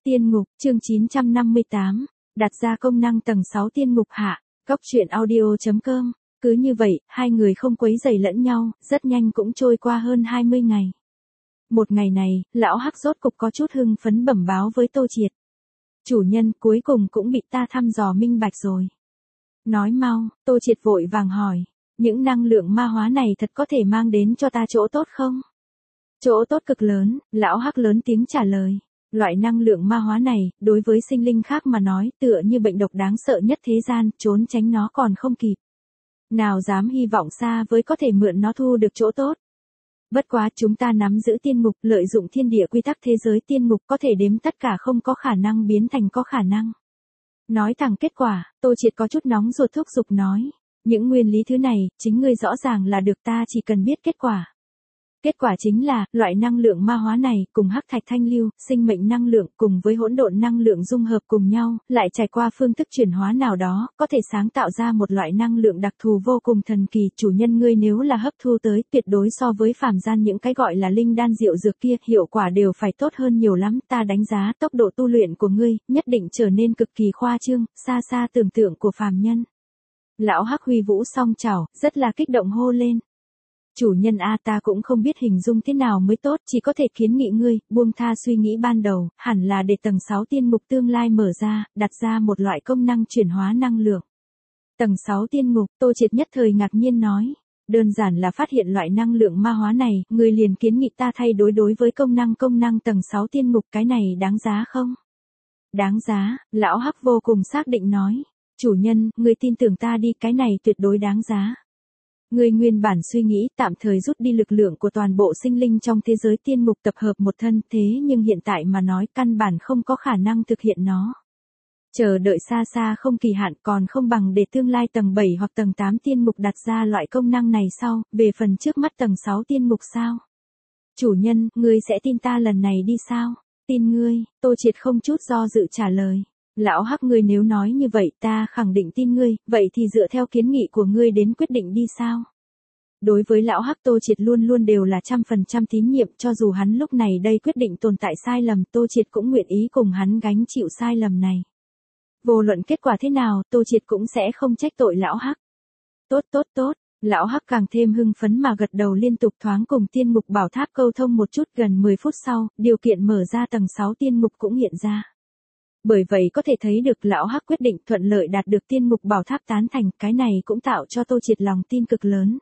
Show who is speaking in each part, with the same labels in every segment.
Speaker 1: Tiên ngục, chương 958, đặt ra công năng tầng 6 tiên ngục hạ, góc truyện audio.com. Cứ như vậy, hai người không quấy rầy lẫn nhau, rất nhanh cũng trôi qua hơn 20 ngày. Một ngày này, lão Hắc rốt cục có chút hưng phấn bẩm báo với Tô Triệt. Chủ nhân, cuối cùng cũng bị ta thăm dò minh bạch rồi. Nói mau, Tô Triệt vội vàng hỏi, những năng lượng ma hóa này thật có thể mang đến cho ta chỗ tốt không? Chỗ tốt cực lớn, lão Hắc lớn tiếng trả lời. Loại năng lượng ma hóa này, đối với sinh linh khác mà nói, tựa như bệnh độc đáng sợ nhất thế gian, trốn tránh nó còn không kịp. Nào dám hy vọng xa với có thể mượn nó thu được chỗ tốt. Bất quá chúng ta nắm giữ tiên ngục, lợi dụng thiên địa quy tắc thế giới tiên ngục có thể đếm tất cả không có khả năng biến thành có khả năng. Nói thẳng kết quả, Tô Triệt có chút nóng ruột thúc giục nói. Những nguyên lý thứ này, chính ngươi rõ ràng là được, ta chỉ cần biết kết quả. Kết quả chính là, loại năng lượng ma hóa này, cùng hắc thạch thanh lưu, sinh mệnh năng lượng, cùng với hỗn độn năng lượng dung hợp cùng nhau, lại trải qua phương thức chuyển hóa nào đó, có thể sáng tạo ra một loại năng lượng đặc thù vô cùng thần kỳ. Chủ nhân ngươi nếu là hấp thu tới, tuyệt đối so với phàm gian những cái gọi là linh đan diệu dược kia, hiệu quả đều phải tốt hơn nhiều lắm. Ta đánh giá tốc độ tu luyện của ngươi, nhất định trở nên cực kỳ khoa trương, xa xa tưởng tượng của phàm nhân. Lão Hắc huy vũ song chảo, rất là kích động hô lên. Chủ nhân a, ta cũng không biết hình dung thế nào mới tốt, chỉ có thể kiến nghị ngươi, buông tha suy nghĩ ban đầu, hẳn là để tầng 6 tiên ngục tương lai mở ra, đặt ra một loại công năng chuyển hóa năng lượng. Tầng 6 tiên ngục, Tô Triệt nhất thời ngạc nhiên nói. Đơn giản là phát hiện loại năng lượng ma hóa này, ngươi liền kiến nghị ta thay đối với công năng tầng 6 tiên ngục, cái này đáng giá không? Đáng giá, lão Hắc vô cùng xác định nói. Chủ nhân, ngươi tin tưởng ta đi, cái này tuyệt đối đáng giá. Ngươi nguyên bản suy nghĩ tạm thời rút đi lực lượng của toàn bộ sinh linh trong thế giới tiên ngục tập hợp một thân, thế nhưng hiện tại mà nói căn bản không có khả năng thực hiện nó. Chờ đợi xa xa không kỳ hạn, còn không bằng để tương lai tầng 7 hoặc tầng 8 tiên ngục đặt ra loại công năng này sau, về phần trước mắt tầng 6 tiên ngục sao? Chủ nhân, ngươi sẽ tin ta lần này đi sao? Tin ngươi, Tô Triệt không chút do dự trả lời. Lão Hắc, ngươi nếu nói như vậy ta khẳng định tin ngươi, vậy thì dựa theo kiến nghị của ngươi đến quyết định đi sao? Đối với lão Hắc, Tô Triệt luôn luôn đều là 100% tín nhiệm, cho dù hắn lúc này đây quyết định tồn tại sai lầm, Tô Triệt cũng nguyện ý cùng hắn gánh chịu sai lầm này. Vô luận kết quả thế nào, Tô Triệt cũng sẽ không trách tội lão Hắc. Tốt, lão Hắc càng thêm hưng phấn mà gật đầu liên tục, thoáng cùng tiên ngục bảo tháp câu thông một chút. Gần 10 phút sau, điều kiện mở ra tầng 6 tiên ngục cũng hiện ra. Bởi vậy có thể thấy được lão Hắc quyết định thuận lợi đạt được tiên ngục bảo tháp tán thành, cái này cũng tạo cho Tô Triệt lòng tin cực lớn.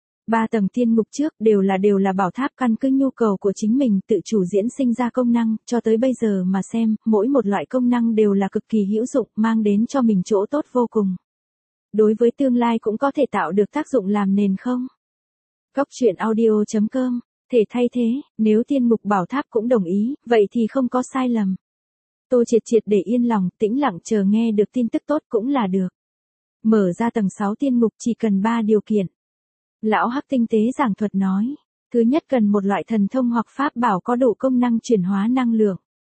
Speaker 1: 3 tầng tiên ngục trước đều là bảo tháp căn cứ nhu cầu của chính mình tự chủ diễn sinh ra công năng, cho tới bây giờ mà xem, mỗi một loại công năng đều là cực kỳ hữu dụng, mang đến cho mình chỗ tốt vô cùng. Đối với tương lai cũng có thể tạo được tác dụng làm nền không? Góc truyện audio.com, thể thay thế, nếu tiên ngục bảo tháp cũng đồng ý, vậy thì không có sai lầm. Tô Triệt để yên lòng, tĩnh lặng chờ nghe được tin tức tốt cũng là được. Mở ra tầng 6 tiên ngục chỉ cần 3 điều kiện. Lão Hắc tinh tế giảng thuật nói. Thứ nhất, cần một loại thần thông hoặc pháp bảo có đủ công năng chuyển hóa năng lượng.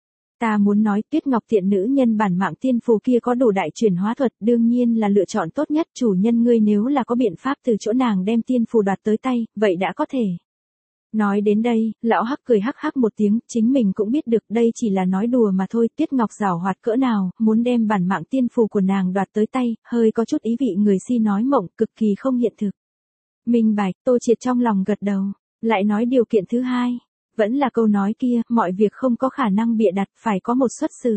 Speaker 1: Ta muốn nói Tuyết Ngọc Tiện nữ nhân bản mạng tiên phù kia có đủ đại chuyển hóa thuật, đương nhiên là lựa chọn tốt nhất. Chủ nhân ngươi nếu là có biện pháp từ chỗ nàng đem tiên phù đoạt tới tay, vậy đã có thể. Nói đến đây, lão Hắc cười hắc hắc một tiếng, chính mình cũng biết được đây chỉ là nói đùa mà thôi. Tuyết Ngọc giảo hoạt cỡ nào, muốn đem bản mạng tiên phù của nàng đoạt tới tay, hơi có chút ý vị người si nói mộng, cực kỳ không hiện thực. Minh bạch, Tô Triệt trong lòng gật đầu, lại nói điều kiện thứ hai, vẫn là câu nói kia, mọi việc không có khả năng bịa đặt, phải có một xuất xứ.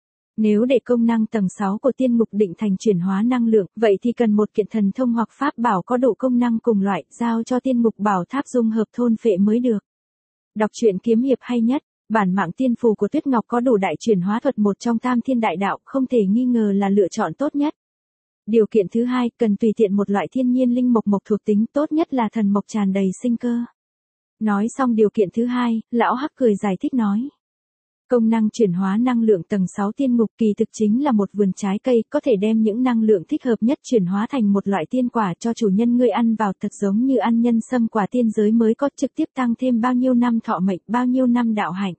Speaker 1: Nếu để công năng tầng 6 của tiên ngục định thành chuyển hóa năng lượng, vậy thì cần một kiện thần thông hoặc pháp bảo có đủ công năng cùng loại, giao cho tiên ngục bảo tháp dung hợp thôn phệ mới được. Đọc truyện kiếm hiệp hay nhất, bản mạng tiên phù của Tuyết Ngọc có đủ đại chuyển hóa thuật, một trong tam thiên đại đạo, không thể nghi ngờ là lựa chọn tốt nhất. Điều kiện thứ hai, cần tùy tiện một loại thiên nhiên linh mộc thuộc tính, tốt nhất là thần mộc tràn đầy sinh cơ. Nói xong điều kiện thứ hai, lão Hắc cười giải thích nói. Công năng chuyển hóa năng lượng tầng 6 tiên ngục kỳ thực chính là một vườn trái cây, có thể đem những năng lượng thích hợp nhất chuyển hóa thành một loại tiên quả cho chủ nhân ngươi ăn vào, thật giống như ăn nhân sâm quả tiên giới mới có, trực tiếp tăng thêm bao nhiêu năm thọ mệnh, bao nhiêu năm đạo hạnh.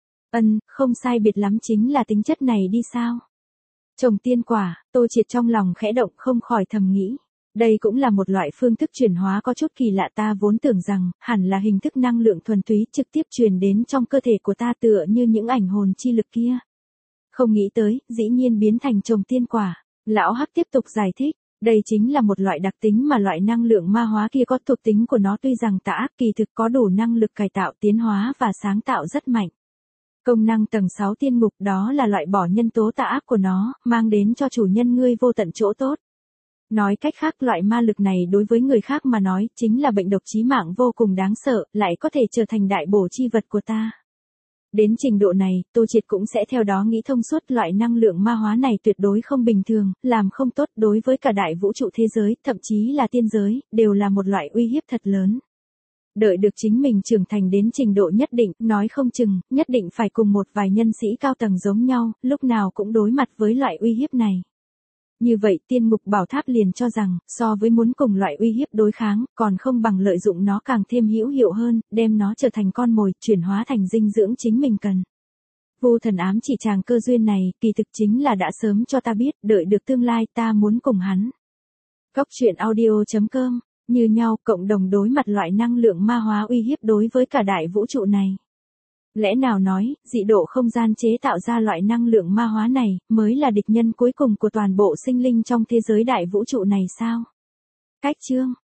Speaker 1: Không sai biệt lắm chính là tính chất này đi sao? Trồng tiên quả, Tô Triệt trong lòng khẽ động, không khỏi thầm nghĩ. Đây cũng là một loại phương thức chuyển hóa có chút kỳ lạ, ta vốn tưởng rằng, hẳn là hình thức năng lượng thuần túy trực tiếp truyền đến trong cơ thể của ta tựa như những ảnh hồn chi lực kia. Không nghĩ tới, dĩ nhiên biến thành trồng tiên quả. Lão Hắc tiếp tục giải thích, đây chính là một loại đặc tính mà loại năng lượng ma hóa kia có, thuộc tính của nó tuy rằng tà ác kỳ thực có đủ năng lực cải tạo, tiến hóa và sáng tạo rất mạnh. Công năng tầng 6 tiên ngục đó là loại bỏ nhân tố tà ác của nó, mang đến cho chủ nhân ngươi vô tận chỗ tốt. Nói cách khác, loại ma lực này đối với người khác mà nói chính là bệnh độc chí mạng vô cùng đáng sợ, lại có thể trở thành đại bổ chi vật của ta. Đến trình độ này, Tô Triệt cũng sẽ theo đó nghĩ thông suốt, loại năng lượng ma hóa này tuyệt đối không bình thường, làm không tốt đối với cả đại vũ trụ thế giới, thậm chí là tiên giới, đều là một loại uy hiếp thật lớn. Đợi được chính mình trưởng thành đến trình độ nhất định, nói không chừng, nhất định phải cùng một vài nhân sĩ cao tầng giống nhau, lúc nào cũng đối mặt với loại uy hiếp này. Như vậy tiên ngục bảo tháp liền cho rằng, so với muốn cùng loại uy hiếp đối kháng, còn không bằng lợi dụng nó càng thêm hữu hiệu hơn, đem nó trở thành con mồi, chuyển hóa thành dinh dưỡng chính mình cần. Vô Thần ám chỉ chàng cơ duyên này, kỳ thực chính là đã sớm cho ta biết, đợi được tương lai ta muốn cùng hắn. Góc truyện audio.com, như nhau, cộng đồng đối mặt loại năng lượng ma hóa uy hiếp đối với cả đại vũ trụ này. Lẽ nào nói, dị độ không gian chế tạo ra loại năng lượng ma hóa này, mới là địch nhân cuối cùng của toàn bộ sinh linh trong thế giới đại vũ trụ này sao? Cách chương